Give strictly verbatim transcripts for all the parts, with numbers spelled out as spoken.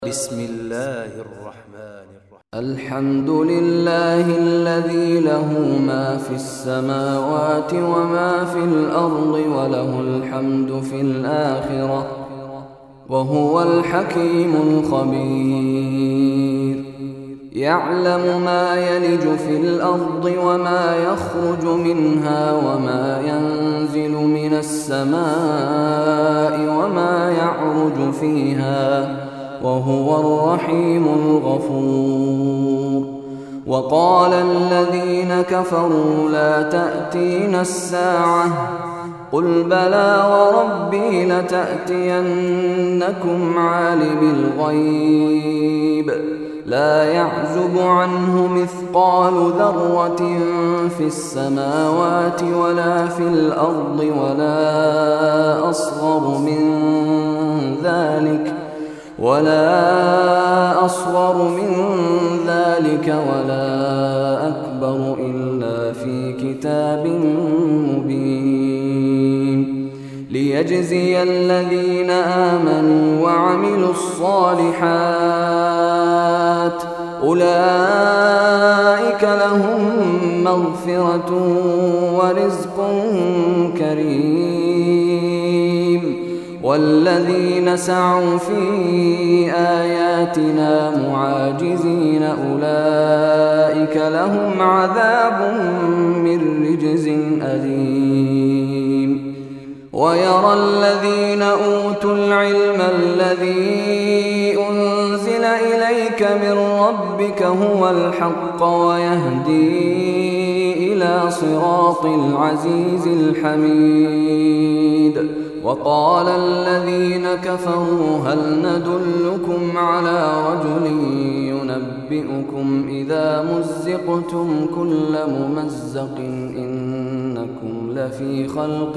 بسم الله الرحمن الرحيم. الحمد لله الذي له ما في السماوات وما في الأرض وله الحمد في الآخرة وهو الحكيم الخبير. يعلم ما يلج في الأرض وما يخرج منها وما ينزل من السماء وما يعرج فيها وهو الرحيم الغفور. وقال الذين كفروا لا تأتينا الساعة قل بلى وربي لتأتينكم عالم الغيب لا يعزب عنه مثقال ذرة في السماوات ولا في الأرض ولا أصغر من ذلك ولا أصغر من ذلك ولا أكبر إلا في كتاب مبين ليجزي الذين آمنوا وعملوا الصالحات أولئك لهم مغفرة ورزق كريم. والذين سعوا في آياتنا معاجزين أولئك لهم عذاب من رجز أليم. ويرى الذين أوتوا العلم الذي أنزل إليك من ربك هو الحق ويهدي إلى صراط العزيز الحميد. وقال الذين كفروا هل ندلكم على رجل ينبئكم إذا مزقتم كل ممزق إنكم لفي خلق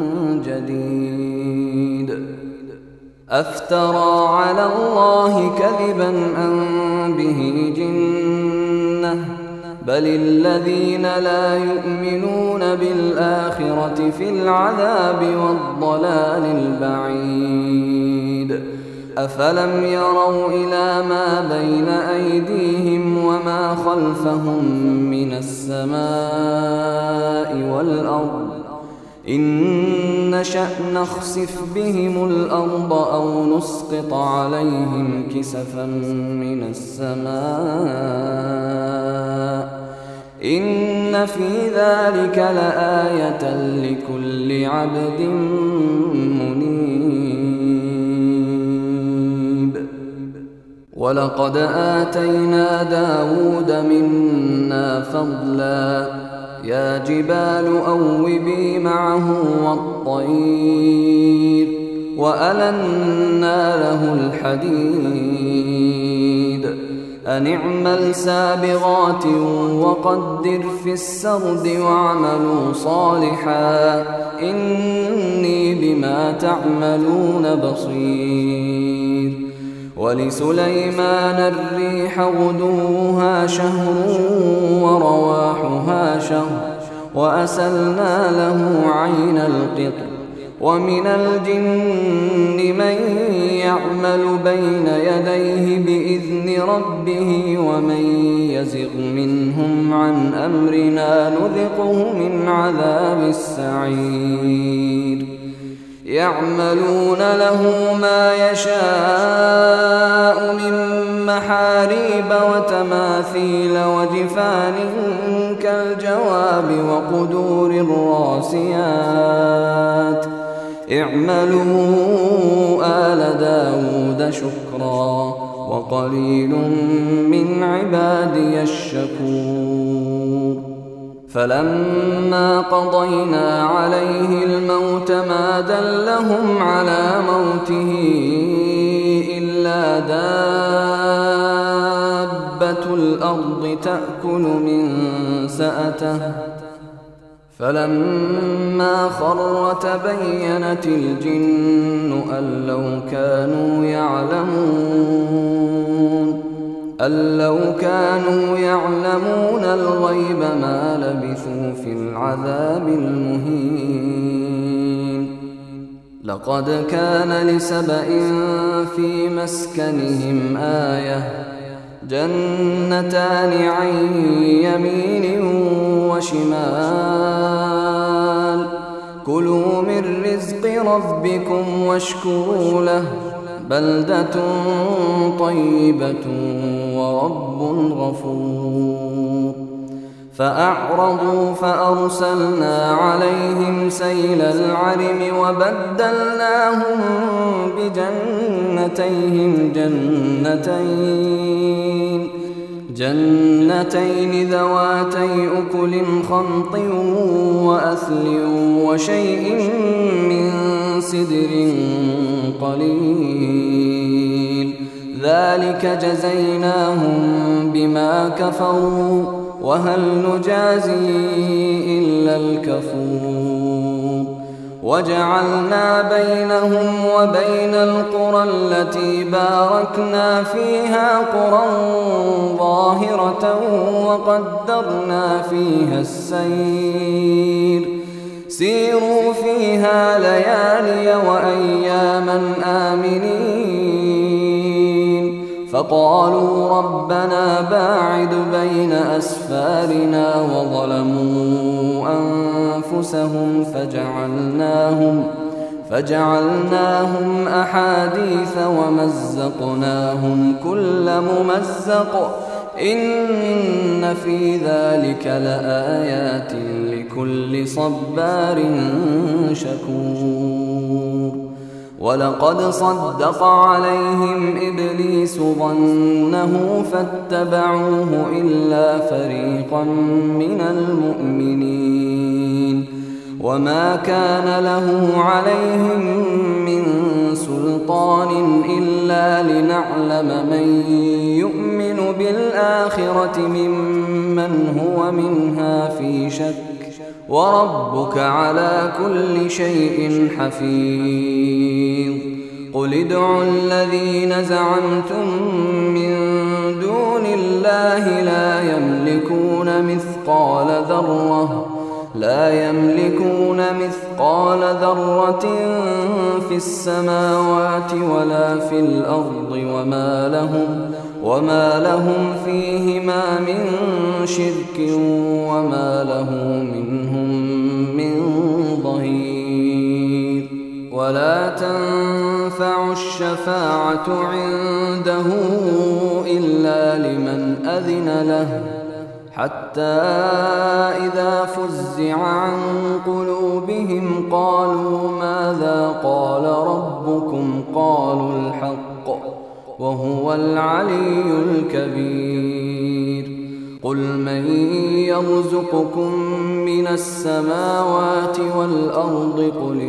جديد. أفترى على الله كذبا أم به جنة بل الذين لا يؤمنون بالآخرة في العذاب والضلال البعيد. أفلم يروا إلى ما بين أيديهم وما خلفهم من السماء والأرض إن نشأ نخسف بهم الأرض أو نسقط عليهم كسفا من السماء إن في ذلك لآية لكل عبد منيب. ولقد آتينا داود منا فضلا يا جبال أوبي معه والطير وألنا له الحديد أن اعمل سابغات وقدر في السرد واعملوا صالحا إني بما تعملون بصير. ولسليمان الريح غدوها شهر ورواحها شهر وأسلنا له عين القطر. ومن الجن من يعمل بين يديه بإذن ربه ومن يزغ منهم عن أمرنا نذقه من عذاب السعير. يعملون له ما يشاء من محاريب وتماثيل وجفان كالجواب وقدور الراسيات اعملوا آل داود شكرا وقليل من عبادي الشكور. فلما قضينا عليه الموت ما دلهم على موته إلا دابة الأرض تأكل من سأته فلما خر تبينت الجن أن لو كانوا يعلمون أن لو كانوا يعلمون الغيب ما لبثوا في العذاب المهين. لقد كان لسبإ في مسكنهم آية جنتان عن يمين وشمال كلوا من رزق ربكم واشكروا له بلدة طيبة ورب غفور فأعرضوا فأرسلنا عليهم سيل العرم وبدلناهم بجنتيهم جنتين جنتين ذواتي أكل خمط وأثل وشيء من سدر قليل ذلك جزيناهم بما كفروا وهل نجازي إلا الكفور وجعلنا بينهم وبين القرى التي باركنا فيها قرى ظاهرة وقدرنا فيها السير سيروا فيها ليالي وأياما آمنين فقالوا ربنا باعد بين أسفارنا وظلموا أنفسهم فجعلناهم فجعلناهم أحاديث ومزقناهم كل ممزق إن في ذلك لآيات لكل صبار شكور ولقد صدق عليهم إبليس ظنه فاتبعوه إلا فريقا من المؤمنين وما كان له عليهم من سلطان إلا لنعلم من يؤمن بالآخرة ممن هو منها في شك وربك على كل شيء حفيظ قل ادعوا الذين زعمتم من دون الله لا يملكون مثقال ذرة لا يملكون مثقال ذرة في السماوات ولا في الأرض وما لهم وما لهم فيهما من شرك وما له منهم من ظهير ولا تنفع الشفاعة عنده إلا لمن أذن له حتى إذا فزع عن قلوبهم قالوا ماذا قال ربكم قالوا الحق وهو العلي الكبير قل من يرزقكم من السماوات والأرض قل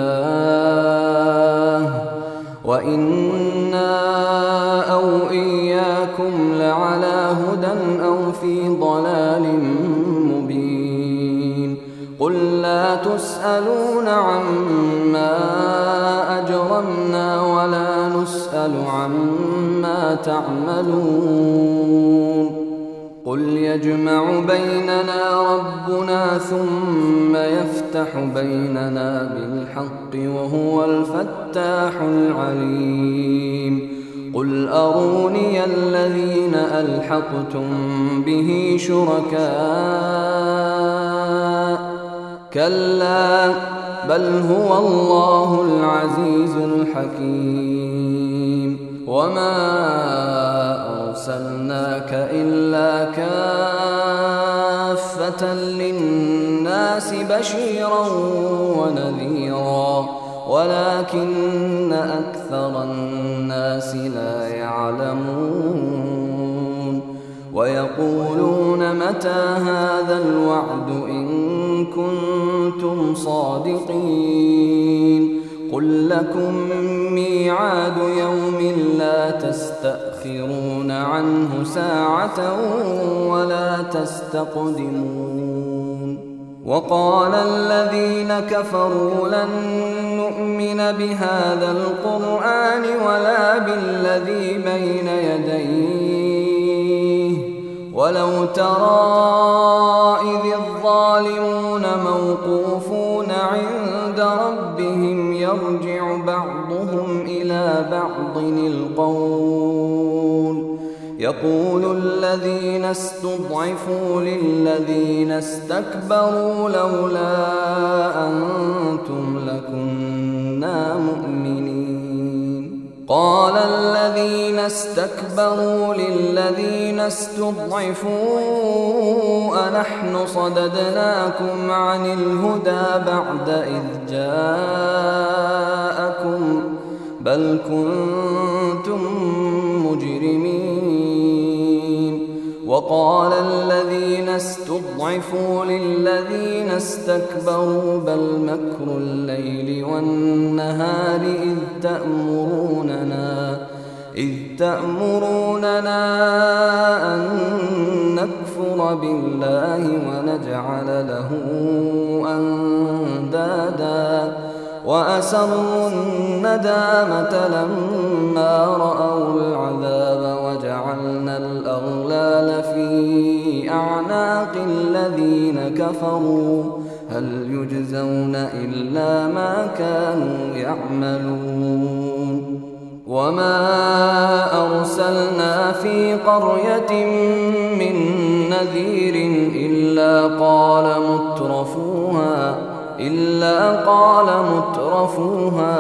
الله وإنا أو إياكم لعلى هدى أو في ضلال مبين قل لا تسألون عما أجرمنا ولا نسأل عما تعملون قل يجمع بيننا ربنا ثم يفتح بيننا بالحق وهو الفتاح العليم قل أروني الذين ألحقتم به شركاء كلا بل هو الله العزيز الحكيم وما أرسلناك إلا كافة للناس بشيرا ونذيرا ولكن أكثر الناس لا يعلمون ويقولون متى هذا الوعد إن كنتم صادقين قل لكم ميعاد يوم لا تستأخرون عنه ساعة ولا تستقدمون وقال الذين كفروا لن نؤمن بهذا القرآن ولا بالذي بين يديه ولو ترى إذ الظالمون موقوفون عند ربهم يرجع بعضهم إلى بعض القول يقول الذين استضعفوا للذين استكبروا لولا أنتم لكنا مؤمنين قال الذين استكبروا للذين استضعفوا أنحن صددناكم عن الهدى بعد إذ جاءكم بل كنتم مجرمين وقال الذين استضعفوا للذين استكبروا بل مكر الليل والنهار إذ تأمروننا إذ تأمروننا أن نكفر بالله ونجعل له أندادا وأسروا الندامة لما رأوا العذاب وجعلنا الأغلال في أعناق الذين كفروا هل يجزون إلا ما كانوا يعملون وما أرسلنا في قرية من نذير إلا قال مترفوها إلا قال مترفوها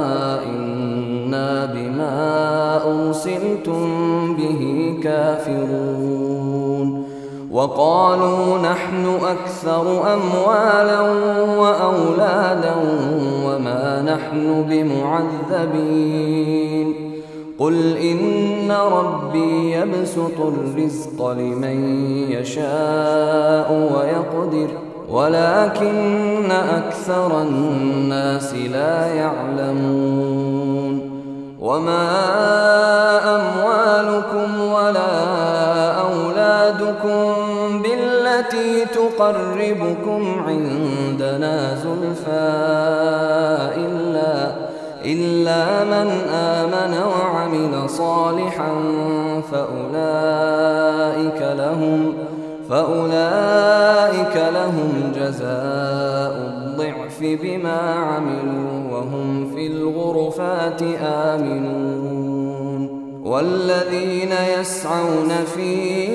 إنا بما أرسلتم به كافرون وقالوا نحن أكثر أموالا وأولادا وما نحن بمعذبين قل إن ربي يبسط الرزق لمن يشاء ويقدر ولكن أكثر الناس لا يعلمون وما أموالكم ولا أولادكم بالتي تقربكم عندنا زلفى إلا, إلا من آمن وعمل صالحا فأولئك لهم فأولئك لهم جزاء الضعف بما عملوا وهم في الغرفات آمنون والذين يسعون في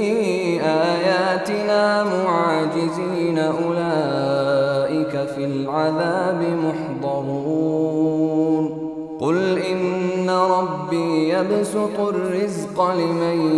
آياتنا معاجزين أولئك في العذاب محضرون قل إن ربي يبسط الرزق لمن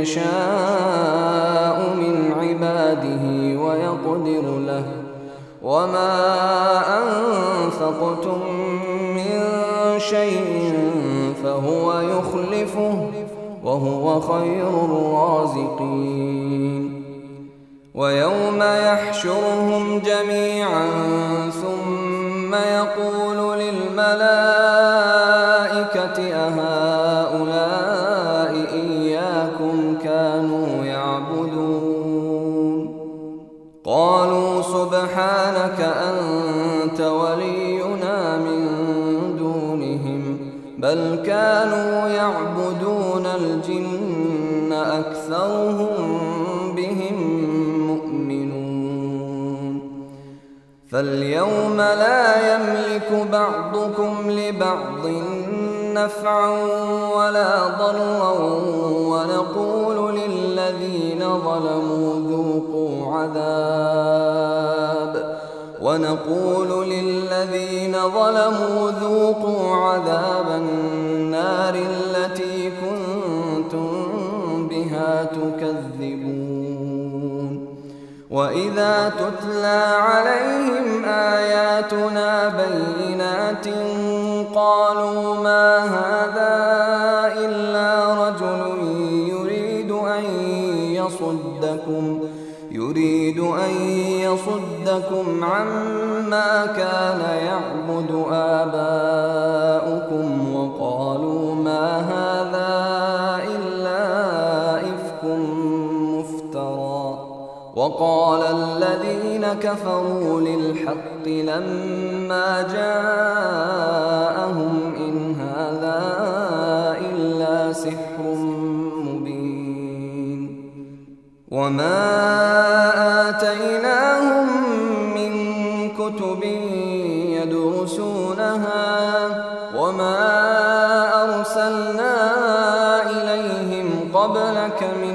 يشاء من عباده ويقدر له وما أنفقتم من شيء فهو يخلفه وهو خير الرازقين ويوم يحشرهم جميعا ثم يقول للملائكة أهؤلاء إياكم كانوا يعبدون قالوا سبحانك أنت ولينا من دونهم بل كانوا يعبدون الجن أكثرهم بهم مؤمنون فاليوم لا يملك بعضكم لبعض نفعا ولا ضرا ونقول للذين ظلموا ذوقوا عذاب ونقول للذين ظلموا ذوقوا عذاب النار التي كنتم بها تكذبون وإذا تتلى عليهم آياتنا بينات قالوا ما هذا إلا رجل يريد أن يصدكم يريد أن يصدكم عما كان يعبد آباؤكم وقالوا ما هذا إلا إفك مفترى وقال الذين كفروا للحق لما جاءهم إن هذا إلا سحر مبين وما آتيناهم من كتب يدرسونها قبلك من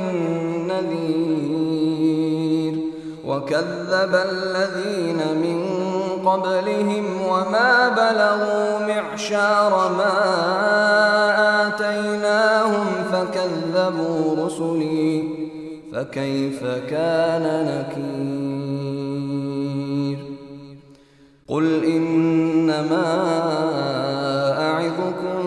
نذير وكذب الذين من قبلهم وما بلغوا معشار ما آتيناهم فكذبوا رسلي فكيف كان نكير قل إنما أعظكم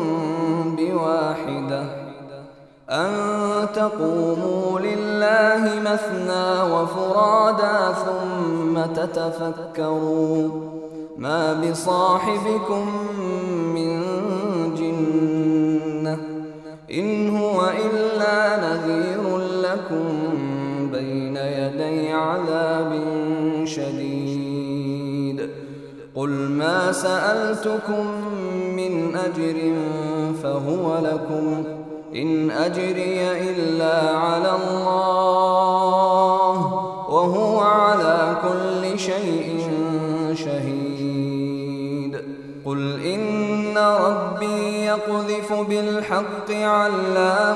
بواحدة أن تقوموا لله مثنى وفرادا ثم تتفكروا ما بصاحبكم من جنة إن هو إلا نذير لكم بين يدي عذاب شديد قل ما سألتكم من أجر فهو لكم إن أجري إلا على الله وهو على كل شيء شهيد قل إن ربي يقذف بالحق علام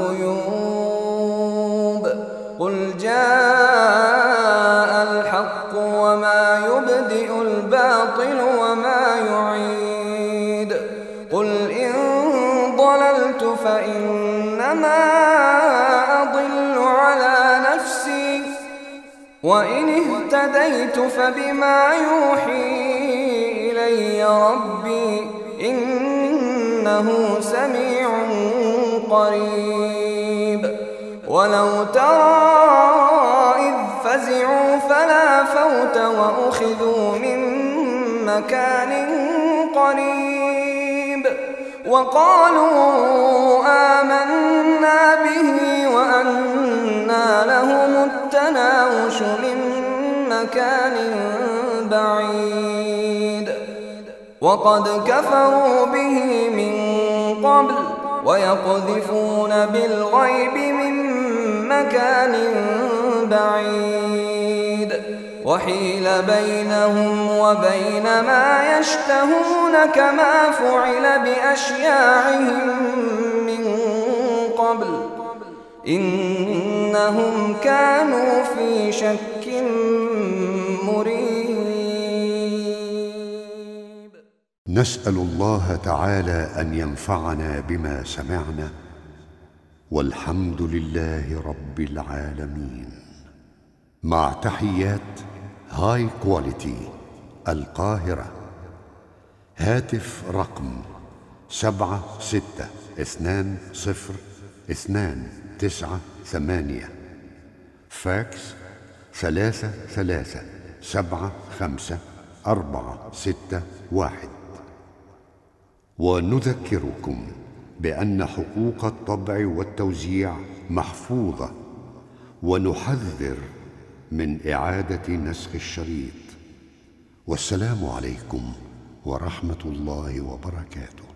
الغيوب قل جاء الحق وما يبدئ الباطل وما يعيد قل إن ضللت فإنما أضل على نفسي وإن اهتديت فبما يوحي إلي ربي إنه سميع قريب ولو ترى إذ فزعوا فلا فوت وأخذوا من مكان قريب وقالوا آمنا به وأنى لهم التناوش من مكان بعيد وقد كفروا به من قبل ويقذفون بالغيب من مكان بعيد وحيل بينهم وبين ما يشتهون كما فعل بأشياعهم من قبل إنهم كانوا في شك مريب. نسأل الله تعالى أن ينفعنا بما سمعنا والحمد لله رب العالمين. مع تحيات هاي كواليتي القاهرة. هاتف رقم سبعة ستة اثنان صفر اثنان تسعة ثمانية. فاكس ثلاثة ثلاثة سبعة خمسة أربعة ستة واحد. ونذكركم بأن حقوق الطبع والتوزيع محفوظة ونحذر من إعادة نسخ الشريط. والسلام عليكم ورحمة الله وبركاته.